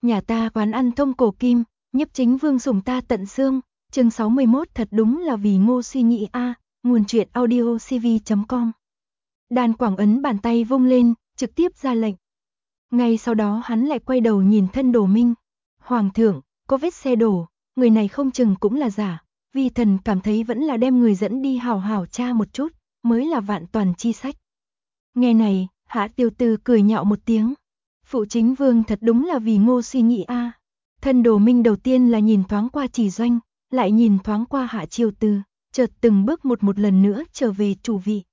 Nhà ta quán ăn thông cổ kim, Nhiếp Chính Vương sủng ta tận xương. Chương 61 thật đúng là vì Ngô suy nghĩ a. Nguồn truyện audio cv.com. Đàn Quảng Ấn bàn tay vung lên, trực tiếp ra lệnh. Ngay sau đó hắn lại quay đầu nhìn thân Đồ Minh. Hoàng thượng, có vết xe đổ, người này không chừng cũng là giả. Vi thần cảm thấy vẫn là đem người dẫn đi hào hào tra một chút, mới là vạn toàn chi sách. Nghe này, Hạ Tiêu Tư cười nhạo một tiếng. Phụ chính vương thật đúng là vì Ngô suy nghĩ a. Thân Đồ Minh đầu tiên là nhìn thoáng qua Chỉ Doanh, lại nhìn thoáng qua Hạ Chiêu Tư, chợt từng bước một lần nữa trở về chủ vị.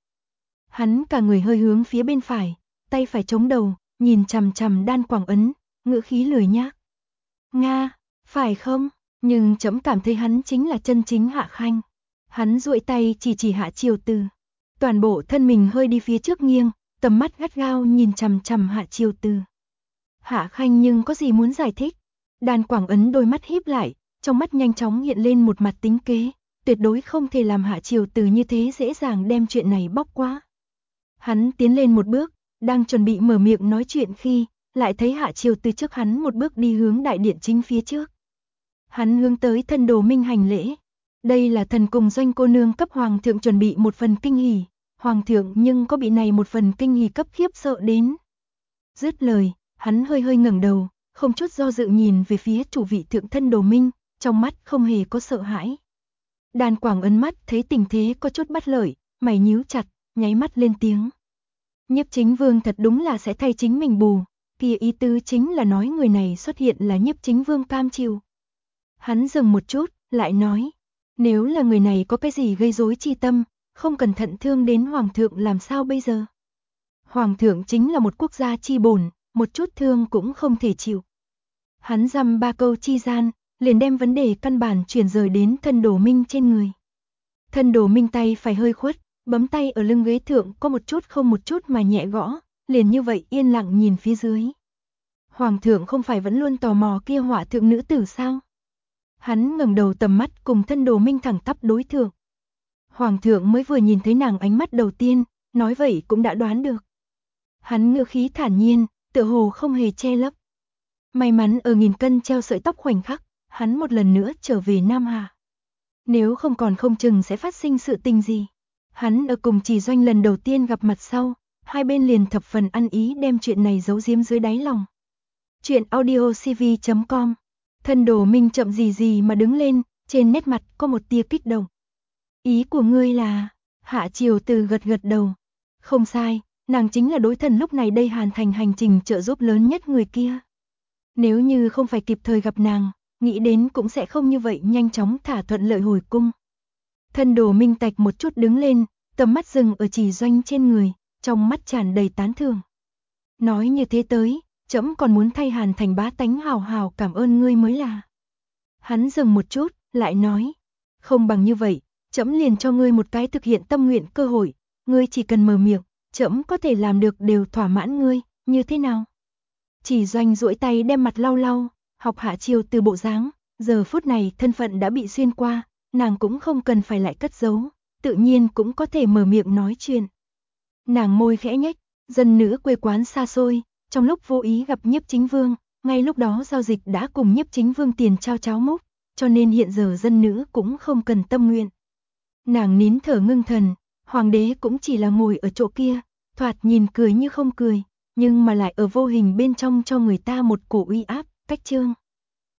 Hắn cả người hơi hướng phía bên phải, tay phải chống đầu, nhìn chằm chằm Đan Quảng Ấn, ngữ khí lười nhác. Nga, phải không? Nhưng trẫm cảm thấy hắn chính là chân chính Hạ Khanh. Hắn duỗi tay chỉ Hạ Chiêu Tư. Toàn bộ thân mình hơi đi phía trước nghiêng, tầm mắt gắt gao nhìn chằm chằm Hạ Chiêu Tư. Hạ Khanh nhưng có gì muốn giải thích? Đan Quảng Ấn đôi mắt híp lại, trong mắt nhanh chóng hiện lên một mặt tính kế, tuyệt đối không thể làm Hạ Chiêu Tư như thế dễ dàng đem chuyện này bóc qua. Hắn tiến lên một bước, đang chuẩn bị mở miệng nói chuyện khi, lại thấy Hạ Chiêu Tư trước hắn một bước đi hướng đại điện chính phía trước. Hắn hướng tới thân Đồ Minh hành lễ. Đây là thần cùng Doanh cô nương cấp hoàng thượng chuẩn bị một phần kinh hỉ, hoàng thượng nhưng có bị này một phần kinh hỉ cấp khiếp sợ đến. Dứt lời, hắn hơi ngẩng đầu, không chút do dự nhìn về phía chủ vị thượng thân Đồ Minh, trong mắt không hề có sợ hãi. Đan Quảng Ấn mắt thấy tình thế có chút bất lợi, mày nhíu chặt, nháy mắt lên tiếng. Nhiếp Chính Vương thật đúng là sẽ thay chính mình bù, kia ý tứ chính là nói người này xuất hiện là Nhiếp Chính Vương cam chịu. Hắn dừng một chút, lại nói, nếu là người này có cái gì gây rối chi tâm, không cẩn thận thương đến hoàng thượng làm sao bây giờ? Hoàng thượng chính là một quốc gia chi bổn, một chút thương cũng không thể chịu. Hắn dăm ba câu chi gian, liền đem vấn đề căn bản chuyển rời đến thân Đồ Minh trên người. Thân Đồ Minh tay phải hơi khuất, bấm tay ở lưng ghế thượng có một chút không một chút mà nhẹ gõ, liền như vậy yên lặng nhìn phía dưới. Hoàng thượng không phải vẫn luôn tò mò kia hỏa thượng nữ tử sao? Hắn ngẩng đầu tầm mắt cùng thân Đồ Minh thẳng tắp đối thượng. Hoàng thượng mới vừa nhìn thấy nàng ánh mắt đầu tiên, nói vậy cũng đã đoán được. Hắn ngữ khí thản nhiên, tựa hồ không hề che lấp. May mắn ở nghìn cân treo sợi tóc khoảnh khắc, hắn một lần nữa trở về Nam Hà. Nếu không còn không chừng sẽ phát sinh sự tình gì. Hắn ở cùng Chỉ Doanh lần đầu tiên gặp mặt sau, hai bên liền thập phần ăn ý đem chuyện này giấu giếm dưới đáy lòng. Chuyện audio cv.com. Thân Đồ Minh chậm gì mà đứng lên, trên nét mặt có một tia kích động. Ý của ngươi là? Hạ Chiêu Tư gật đầu. Không sai, nàng chính là đối thần lúc này đây hoàn thành hành trình trợ giúp lớn nhất người kia. Nếu như không phải kịp thời gặp nàng, nghĩ đến cũng sẽ không như vậy nhanh chóng thả thuận lợi hồi cung. Thân Đồ Minh tạch một chút đứng lên, tầm mắt dừng ở Chỉ Doanh trên người, trong mắt tràn đầy tán thưởng. Nói như thế tới, trẫm còn muốn thay Hàn Thành bá tánh hào hào cảm ơn ngươi mới là. Hắn dừng một chút, lại nói, không bằng như vậy, trẫm liền cho ngươi một cái thực hiện tâm nguyện cơ hội, ngươi chỉ cần mở miệng, trẫm có thể làm được đều thỏa mãn ngươi, như thế nào? Chỉ Doanh duỗi tay đem mặt lau, học Hạ Chiêu Tư bộ dáng, giờ phút này thân phận đã bị xuyên qua, nàng cũng không cần phải lại cất giấu, tự nhiên cũng có thể mở miệng nói chuyện. Nàng môi khẽ nhếch, dân nữ quê quán xa xôi, trong lúc vô ý gặp Nhiếp Chính Vương, ngay lúc đó giao dịch đã cùng Nhiếp Chính Vương tiền trao cháo múc, cho nên hiện giờ dân nữ cũng không cần tâm nguyện. Nàng nín thở ngưng thần, hoàng đế cũng chỉ là ngồi ở chỗ kia, thoạt nhìn cười như không cười, nhưng mà lại ở vô hình bên trong cho người ta một cổ uy áp, cách trương.